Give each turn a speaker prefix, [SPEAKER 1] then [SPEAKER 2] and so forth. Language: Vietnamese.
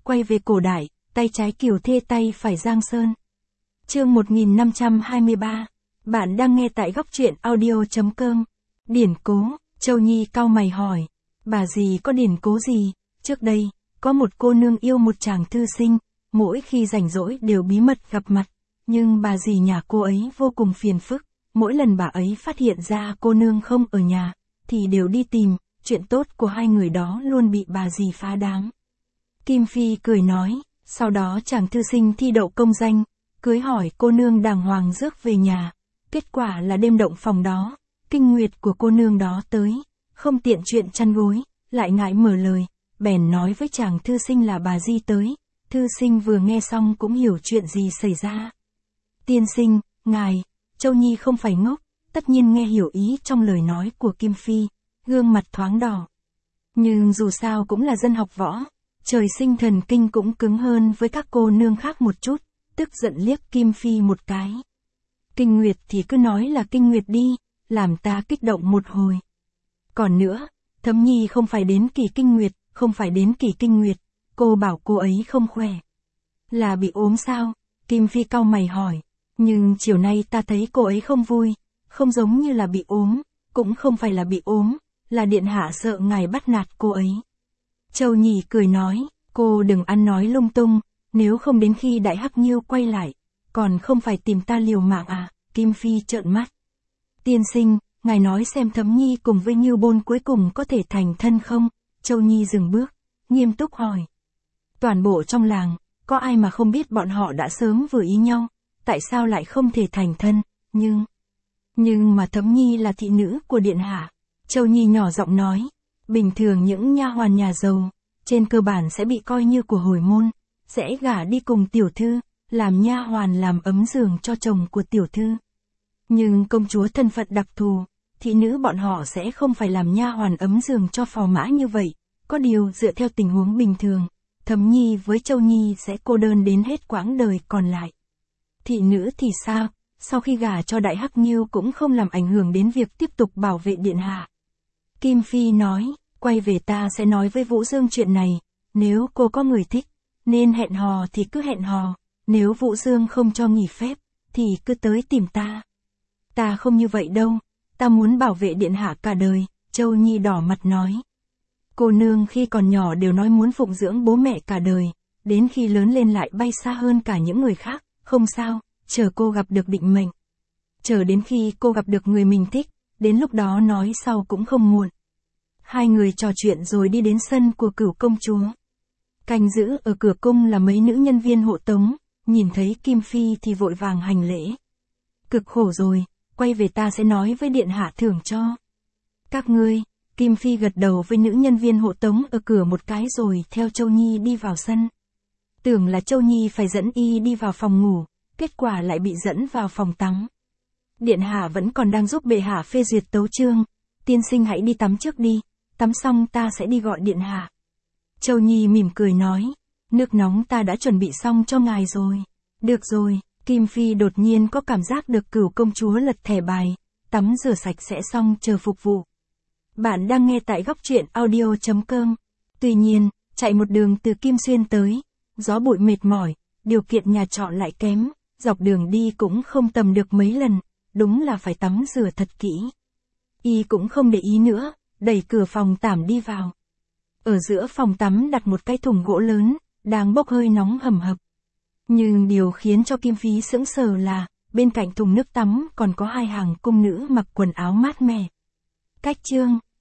[SPEAKER 1] quay về cổ đại, tay trái Kiều Thê tay phải Giang Sơn. Chương 1523. Bạn đang nghe tại góc truyện audio.com. Điển cố, Châu Nhi cau mày hỏi. Bà dì có điển cố gì? Trước đây, có một cô nương yêu một chàng thư sinh, mỗi khi rảnh rỗi đều bí mật gặp mặt. Nhưng bà dì nhà cô ấy vô cùng phiền phức, mỗi lần bà ấy phát hiện ra cô nương không ở nhà, thì đều đi tìm, chuyện tốt của hai người đó luôn bị bà dì phá đám. Kim Phi cười nói, sau đó chàng thư sinh thi đậu công danh, cưới hỏi cô nương đàng hoàng rước về nhà. Kết quả là đêm động phòng đó, kinh nguyệt của cô nương đó tới, không tiện chuyện chăn gối, lại ngại mở lời, bèn nói với chàng thư sinh là bà dì tới. Thư sinh vừa nghe xong cũng hiểu chuyện gì xảy ra. Tiên sinh, ngài, Châu Nhi không phải ngốc, tất nhiên nghe hiểu ý trong lời nói của Kim Phi, gương mặt thoáng đỏ. Nhưng dù sao cũng là dân học võ, trời sinh thần kinh cũng cứng hơn với các cô nương khác một chút, tức giận liếc Kim Phi một cái. Kinh nguyệt thì cứ nói là kinh nguyệt đi, làm ta kích động một hồi. Còn nữa, Thấm Nhi không phải đến kỳ kinh nguyệt, không phải đến kỳ kinh nguyệt, cô bảo cô ấy không khỏe. Là bị ốm sao? Kim Phi cau mày hỏi. Nhưng chiều nay ta thấy cô ấy không vui, không giống như là bị ốm, cũng không phải là bị ốm, là điện hạ sợ ngài bắt nạt cô ấy. Châu Nhi cười nói, cô đừng ăn nói lung tung, nếu không đến khi Đại Hắc Nhiêu quay lại, còn không phải tìm ta liều mạng à? Kim Phi trợn mắt. Tiên sinh, ngài nói xem Thấm Nhi cùng với Nhiêu Bôn cuối cùng có thể thành thân không? Châu Nhi dừng bước, nghiêm túc hỏi. Toàn bộ trong làng, có ai mà không biết bọn họ đã sớm vừa ý nhau, tại sao lại không thể thành thân, nhưng mà Thấm Nhi là thị nữ của điện hạ. Châu Nhi nhỏ giọng nói, bình thường những nha hoàn nhà giàu, trên cơ bản sẽ bị coi như của hồi môn, sẽ gả đi cùng tiểu thư, làm nha hoàn làm ấm giường cho chồng của tiểu thư. Nhưng công chúa thân phận đặc thù, thị nữ bọn họ sẽ không phải làm nha hoàn ấm giường cho phò mã như vậy, có điều dựa theo tình huống bình thường, Thấm Nhi với Châu Nhi sẽ cô đơn đến hết quãng đời còn lại. Thị nữ thì sao? Sau khi gả cho Đại Hắc Nhiêu cũng không làm ảnh hưởng đến việc tiếp tục bảo vệ điện hạ. Kim Phi nói, quay về ta sẽ nói với Vũ Dương chuyện này, nếu cô có người thích, nên hẹn hò thì cứ hẹn hò, nếu Vũ Dương không cho nghỉ phép, thì cứ tới tìm ta. Ta không như vậy đâu, ta muốn bảo vệ điện hạ cả đời, Châu Nhi đỏ mặt nói. Cô nương khi còn nhỏ đều nói muốn phụng dưỡng bố mẹ cả đời, đến khi lớn lên lại bay xa hơn cả những người khác, không sao, chờ cô gặp được định mệnh. Chờ đến khi cô gặp được người mình thích, đến lúc đó nói sau cũng không muộn. Hai người trò chuyện rồi đi đến sân của Cửu công chúa. Canh giữ ở cửa cung là mấy nữ nhân viên hộ tống, nhìn thấy Kim Phi thì vội vàng hành lễ. Cực khổ rồi, quay về ta sẽ nói với điện hạ thưởng cho. Các ngươi, Kim Phi gật đầu với nữ nhân viên hộ tống ở cửa một cái rồi theo Châu Nhi đi vào sân. Tưởng là Châu Nhi phải dẫn y đi vào phòng ngủ, kết quả lại bị dẫn vào phòng tắm. Điện hạ vẫn còn đang giúp bệ hạ phê duyệt tấu chương, tiên sinh hãy đi tắm trước đi, tắm xong ta sẽ đi gọi điện hạ. Châu Nhi mỉm cười nói, nước nóng ta đã chuẩn bị xong cho ngài rồi. Được rồi, Kim Phi đột nhiên có cảm giác được Cửu công chúa lật thẻ bài, tắm rửa sạch sẽ xong chờ phục vụ. Bạn đang nghe tại góc truyện audio.com. Tuy nhiên, chạy một đường từ Kim Xuyên tới, gió bụi mệt mỏi, điều kiện nhà trọ lại kém, dọc đường đi cũng không tầm được mấy lần, đúng là phải tắm rửa thật kỹ. Y cũng không để ý nữa, đẩy cửa phòng tắm đi vào. Ở giữa phòng tắm đặt một cái thùng gỗ lớn, đang bốc hơi nóng hầm hập. Nhưng điều khiến cho Kim Phi sững sờ là, bên cạnh thùng nước tắm còn có hai hàng cung nữ mặc quần áo mát mẻ. Cách chương